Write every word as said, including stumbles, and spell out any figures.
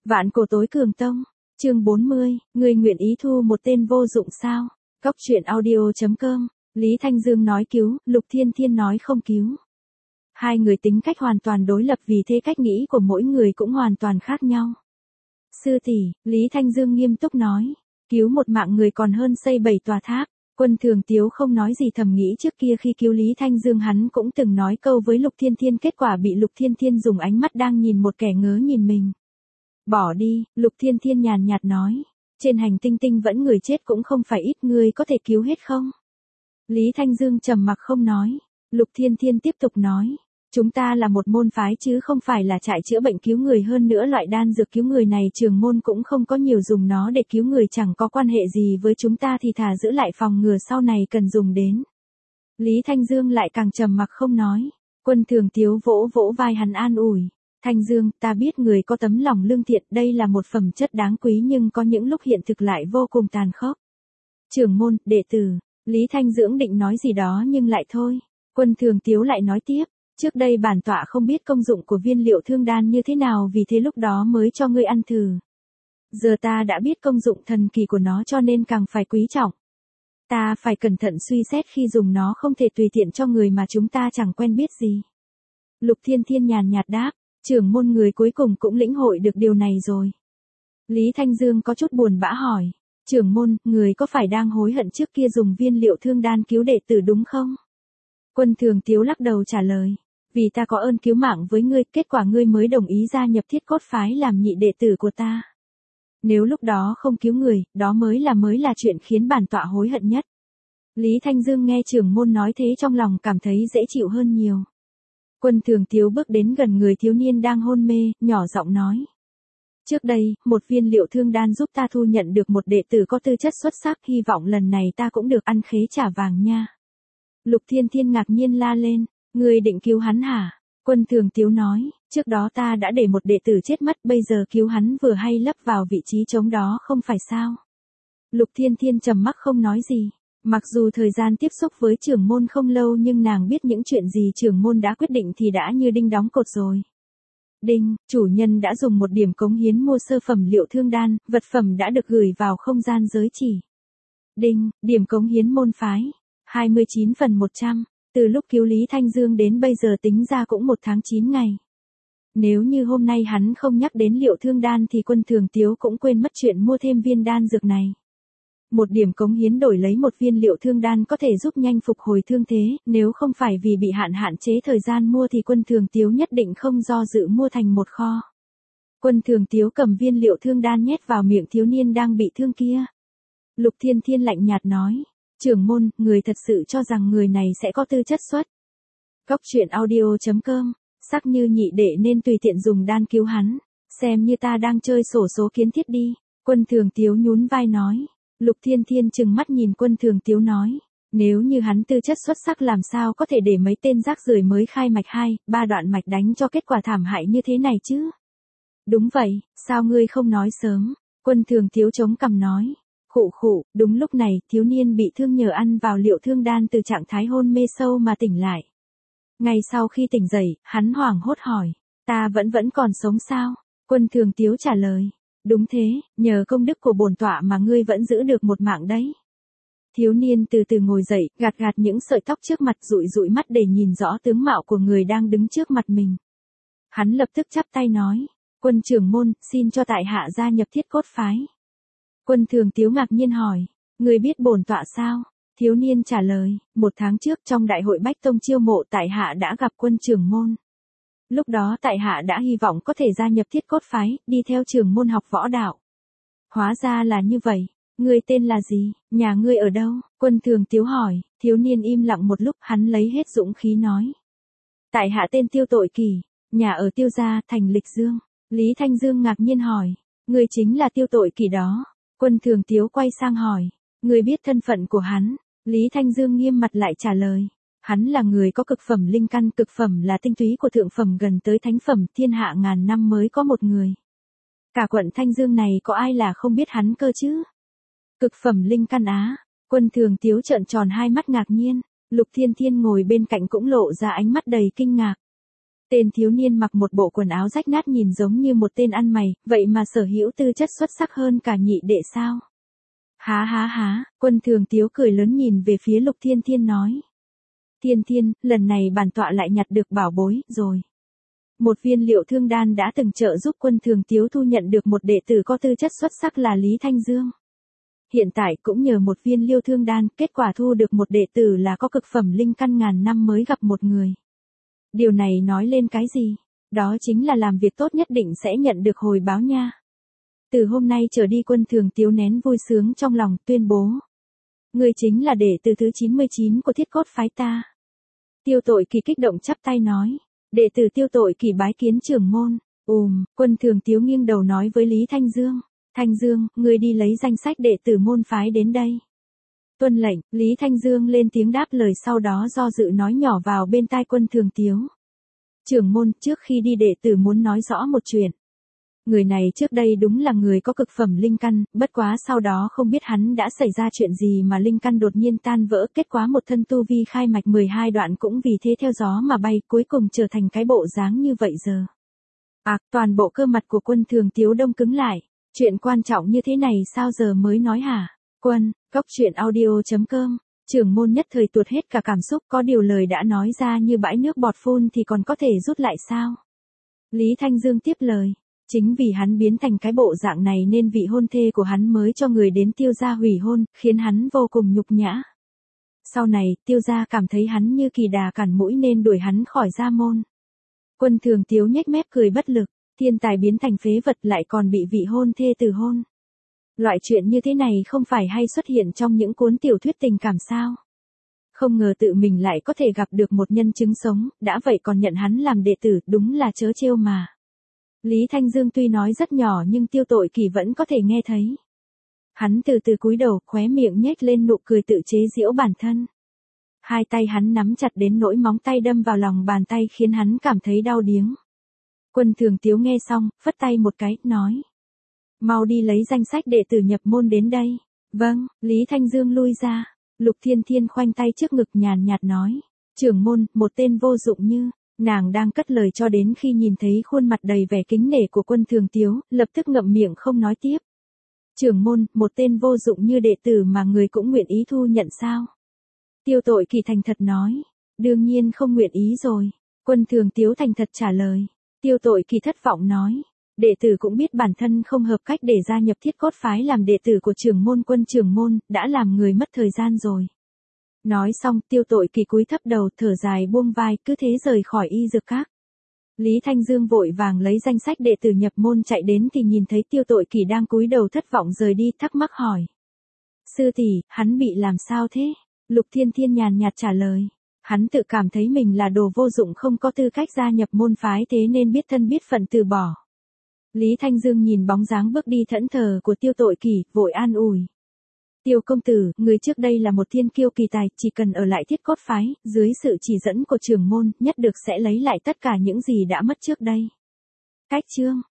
Vạn cổ tối cường tông, chương bốn mươi, người nguyện ý thu một tên vô dụng sao? Cóc truyện audio chấm com, Lý Thanh Dương nói cứu, Lục Thiên Thiên nói không cứu. Hai người tính cách hoàn toàn đối lập vì thế cách nghĩ của mỗi người cũng hoàn toàn khác nhau. Sư tỷ, Lý Thanh Dương nghiêm túc nói, cứu một mạng người còn hơn xây bảy tòa tháp. Quân Thường Tiếu không nói gì thầm nghĩ trước kia khi cứu Lý Thanh Dương hắn cũng từng nói câu với Lục Thiên Thiên, kết quả bị Lục Thiên Thiên dùng ánh mắt đang nhìn một kẻ ngớ nhìn mình. Bỏ đi, Lục Thiên Thiên nhàn nhạt nói, trên hành tinh tinh vẫn người chết cũng không phải ít, người có thể cứu hết không? Lý Thanh Dương trầm mặc không nói. Lục Thiên Thiên tiếp tục nói, chúng ta là một môn phái chứ không phải là trại chữa bệnh cứu người, hơn nữa loại đan dược cứu người này trường môn cũng không có nhiều, dùng nó để cứu người chẳng có quan hệ gì với chúng ta thì thà giữ lại phòng ngừa sau này cần dùng đến. Lý Thanh Dương lại càng trầm mặc không nói. Quân Thường Tiếu vỗ vỗ vai hắn an ủi, Thanh Dương, ta biết người có tấm lòng lương thiện, đây là một phẩm chất đáng quý, nhưng có những lúc hiện thực lại vô cùng tàn khốc. Trưởng môn, đệ tử, Lý Thanh Dưỡng định nói gì đó nhưng lại thôi. Quân Thường Tiếu lại nói tiếp, trước đây bản tọa không biết công dụng của viên liệu thương đan như thế nào, vì thế lúc đó mới cho ngươi ăn thử. Giờ ta đã biết công dụng thần kỳ của nó cho nên càng phải quý trọng. Ta phải cẩn thận suy xét khi dùng nó, không thể tùy tiện cho người mà chúng ta chẳng quen biết gì. Lục Thiên Thiên nhàn nhạt đáp, trưởng môn người cuối cùng cũng lĩnh hội được điều này rồi. Lý Thanh Dương có chút buồn bã hỏi, trưởng môn, người có phải đang hối hận trước kia dùng viên liệu thương đan cứu đệ tử đúng không? Quân Thường Tiếu lắc đầu trả lời, vì ta có ơn cứu mạng với ngươi, kết quả ngươi mới đồng ý gia nhập Thiết Cốt phái làm nhị đệ tử của ta. Nếu lúc đó không cứu người, đó mới là mới là chuyện khiến bản tọa hối hận nhất. Lý Thanh Dương nghe trưởng môn nói thế trong lòng cảm thấy dễ chịu hơn nhiều. Quân Thường Tiếu bước đến gần người thiếu niên đang hôn mê, nhỏ giọng nói, trước đây, một viên liệu thương đan giúp ta thu nhận được một đệ tử có tư chất xuất sắc, hy vọng lần này ta cũng được ăn khế trả vàng nha. Lục Thiên Thiên ngạc nhiên la lên, ngươi định cứu hắn hả? Quân Thường Tiếu nói, trước đó ta đã để một đệ tử chết mất, bây giờ cứu hắn vừa hay lấp vào vị trí trống đó không phải sao? Lục Thiên Thiên trầm mặc không nói gì. Mặc dù thời gian tiếp xúc với trưởng môn không lâu nhưng nàng biết những chuyện gì trưởng môn đã quyết định thì đã như đinh đóng cột rồi. Đinh, chủ nhân đã dùng một điểm cống hiến mua sơ phẩm liệu thương đan, vật phẩm đã được gửi vào không gian giới chỉ. Đinh, điểm cống hiến môn phái, hai mươi chín phần một trăm, từ lúc cứu Lý Thanh Dương đến bây giờ tính ra cũng một tháng chín ngày. Nếu như hôm nay hắn không nhắc đến liệu thương đan thì Quân Thường Tiếu cũng quên mất chuyện mua thêm viên đan dược này. Một điểm cống hiến đổi lấy một viên liệu thương đan có thể giúp nhanh phục hồi thương thế, nếu không phải vì bị hạn hạn chế thời gian mua thì Quân Thường Tiếu nhất định không do dự mua thành một kho. Quân Thường Tiếu cầm viên liệu thương đan nhét vào miệng thiếu niên đang bị thương kia. Lục Thiên Thiên lạnh nhạt nói, trưởng môn, người thật sự cho rằng người này sẽ có tư chất xuất. Cóc truyện audio chấm com, sắc như nhị đệ nên tùy tiện dùng đan cứu hắn, xem như ta đang chơi xổ số kiến thiết đi. Quân Thường Tiếu nhún vai nói. Lục Thiên Thiên trừng mắt nhìn Quân Thường Tiếu nói, nếu như hắn tư chất xuất sắc làm sao có thể để mấy tên rác rưởi mới khai mạch hai, ba đoạn mạch đánh cho kết quả thảm hại như thế này chứ? Đúng vậy, sao ngươi không nói sớm? Quân Thường Tiếu chống cằm nói, khụ khụ, đúng lúc này thiếu niên bị thương nhờ ăn vào liệu thương đan từ trạng thái hôn mê sâu mà tỉnh lại. Ngay sau khi tỉnh dậy, hắn hoảng hốt hỏi, ta vẫn vẫn còn sống sao? Quân Thường Tiếu trả lời, đúng thế, nhờ công đức của bổn tọa mà ngươi vẫn giữ được một mạng đấy. Thiếu niên từ từ ngồi dậy, gạt gạt những sợi tóc trước mặt, dụi dụi mắt để nhìn rõ tướng mạo của người đang đứng trước mặt mình. Hắn lập tức chắp tay nói, Quân trưởng môn, xin cho tại hạ gia nhập Thiết Cốt phái. Quân Thường Tiếu ngạc nhiên hỏi, ngươi biết bổn tọa sao? Thiếu niên trả lời, một tháng trước trong đại hội Bách Tông chiêu mộ tại hạ đã gặp Quân trưởng môn. Lúc đó tại hạ đã hy vọng có thể gia nhập Thiết Cốt phái, đi theo trưởng môn học võ đạo. Hóa ra là như vậy, ngươi tên là gì, nhà ngươi ở đâu? Quân Thường Tiếu hỏi, thiếu niên im lặng một lúc, hắn lấy hết dũng khí nói. Tại hạ tên Tiêu Tội Kỳ, nhà ở Tiêu Gia, thành Lịch Dương. Lý Thanh Dương ngạc nhiên hỏi, ngươi chính là Tiêu Tội Kỳ đó. Quân Thường Tiếu quay sang hỏi, ngươi biết thân phận của hắn? Lý Thanh Dương nghiêm mặt lại trả lời. Hắn là người có cực phẩm linh căn, cực phẩm là tinh túy của thượng phẩm gần tới thánh phẩm, thiên hạ ngàn năm mới có một người. Cả quận Thanh Dương này có ai là không biết hắn cơ chứ? Cực phẩm linh căn á? Quân Thường Tiếu trợn tròn hai mắt ngạc nhiên, Lục Thiên Thiên ngồi bên cạnh cũng lộ ra ánh mắt đầy kinh ngạc. Tên thiếu niên mặc một bộ quần áo rách nát nhìn giống như một tên ăn mày, vậy mà sở hữu tư chất xuất sắc hơn cả nhị đệ sao? Há há há, Quân Thường Tiếu cười lớn nhìn về phía Lục Thiên Thiên nói. Thiên Thiên, lần này bản tọa lại nhặt được bảo bối, rồi. Một viên liệu thương đan đã từng trợ giúp Quân Thường Tiếu thu nhận được một đệ tử có tư chất xuất sắc là Lý Thanh Dương. Hiện tại cũng nhờ một viên liêu thương đan, kết quả thu được một đệ tử là có cực phẩm linh căn ngàn năm mới gặp một người. Điều này nói lên cái gì? Đó chính là làm việc tốt nhất định sẽ nhận được hồi báo nha. Từ hôm nay trở đi Quân Thường Tiếu nén vui sướng trong lòng, tuyên bố. Người chính là đệ tử thứ chín mươi chín của Thiết Cốt phái ta. Tiêu Tội Kỳ kích động chắp tay nói. Đệ tử Tiêu Tội Kỳ bái kiến trưởng môn. Ùm, Quân Thường Tiếu nghiêng đầu nói với Lý Thanh Dương. Thanh Dương, ngươi đi lấy danh sách đệ tử môn phái đến đây. Tuân lệnh, Lý Thanh Dương lên tiếng đáp lời, sau đó do dự nói nhỏ vào bên tai Quân Thường Tiếu. Trưởng môn, trước khi đi đệ tử muốn nói rõ một chuyện. Người này trước đây đúng là người có cực phẩm linh căn, bất quá sau đó không biết hắn đã xảy ra chuyện gì mà linh căn đột nhiên tan vỡ, kết quả một thân tu vi khai mạch mười hai đoạn cũng vì thế theo gió mà bay, cuối cùng trở thành cái bộ dáng như vậy giờ. À, toàn bộ cơ mặt của Quân Thường Tiếu đông cứng lại. Chuyện quan trọng như thế này sao giờ mới nói hả? Quân, cốc truyện audio chấm com, trưởng môn nhất thời tuột hết cả cảm xúc, có điều lời đã nói ra như bãi nước bọt phun thì còn có thể rút lại sao? Lý Thanh Dương tiếp lời. Chính vì hắn biến thành cái bộ dạng này nên vị hôn thê của hắn mới cho người đến Tiêu gia hủy hôn, khiến hắn vô cùng nhục nhã. Sau này, Tiêu gia cảm thấy hắn như kỳ đà cản mũi nên đuổi hắn khỏi gia môn. Quân Thường Tiếu nhếch mép cười bất lực, thiên tài biến thành phế vật lại còn bị vị hôn thê từ hôn. Loại chuyện như thế này không phải hay xuất hiện trong những cuốn tiểu thuyết tình cảm sao? Không ngờ tự mình lại có thể gặp được một nhân chứng sống, đã vậy còn nhận hắn làm đệ tử, đúng là trớ trêu mà. Lý Thanh Dương tuy nói rất nhỏ nhưng Tiêu Tội Kỳ vẫn có thể nghe thấy. Hắn từ từ cúi đầu, khóe miệng nhếch lên nụ cười tự chế giễu bản thân. Hai tay hắn nắm chặt đến nỗi móng tay đâm vào lòng bàn tay khiến hắn cảm thấy đau điếng. Quân Thường Tiếu nghe xong, phất tay một cái, nói. Mau đi lấy danh sách đệ tử nhập môn đến đây. Vâng, Lý Thanh Dương lui ra. Lục Thiên Thiên khoanh tay trước ngực nhàn nhạt nói. Trưởng môn, một tên vô dụng như. Nàng đang cất lời cho đến khi nhìn thấy khuôn mặt đầy vẻ kính nể của Quân Thường Tiếu, lập tức ngậm miệng không nói tiếp. Trưởng môn, một tên vô dụng như đệ tử mà người cũng nguyện ý thu nhận sao? Tiêu Tội Kỳ thành thật nói. Đương nhiên không nguyện ý rồi. Quân Thường Tiếu thành thật trả lời. Tiêu Tội Kỳ thất vọng nói. Đệ tử cũng biết bản thân không hợp cách để gia nhập Thiết Cốt phái làm đệ tử của trưởng môn Quân trưởng môn, đã làm người mất thời gian rồi. Nói xong, Tiêu Tội Kỳ cúi thấp đầu, thở dài buông vai, cứ thế rời khỏi y dược các. Lý Thanh Dương vội vàng lấy danh sách đệ tử nhập môn chạy đến thì nhìn thấy Tiêu Tội Kỳ đang cúi đầu thất vọng rời đi, thắc mắc hỏi. Sư tỷ, hắn bị làm sao thế? Lục Thiên Thiên nhàn nhạt trả lời. Hắn tự cảm thấy mình là đồ vô dụng không có tư cách gia nhập môn phái thế nên biết thân biết phận từ bỏ. Lý Thanh Dương nhìn bóng dáng bước đi thẫn thờ của Tiêu Tội Kỳ, vội an ủi. Tiêu công tử, người trước đây là một thiên kiêu kỳ tài, chỉ cần ở lại Thiết Cốt phái, dưới sự chỉ dẫn của trưởng môn, nhất được sẽ lấy lại tất cả những gì đã mất trước đây. Cách chương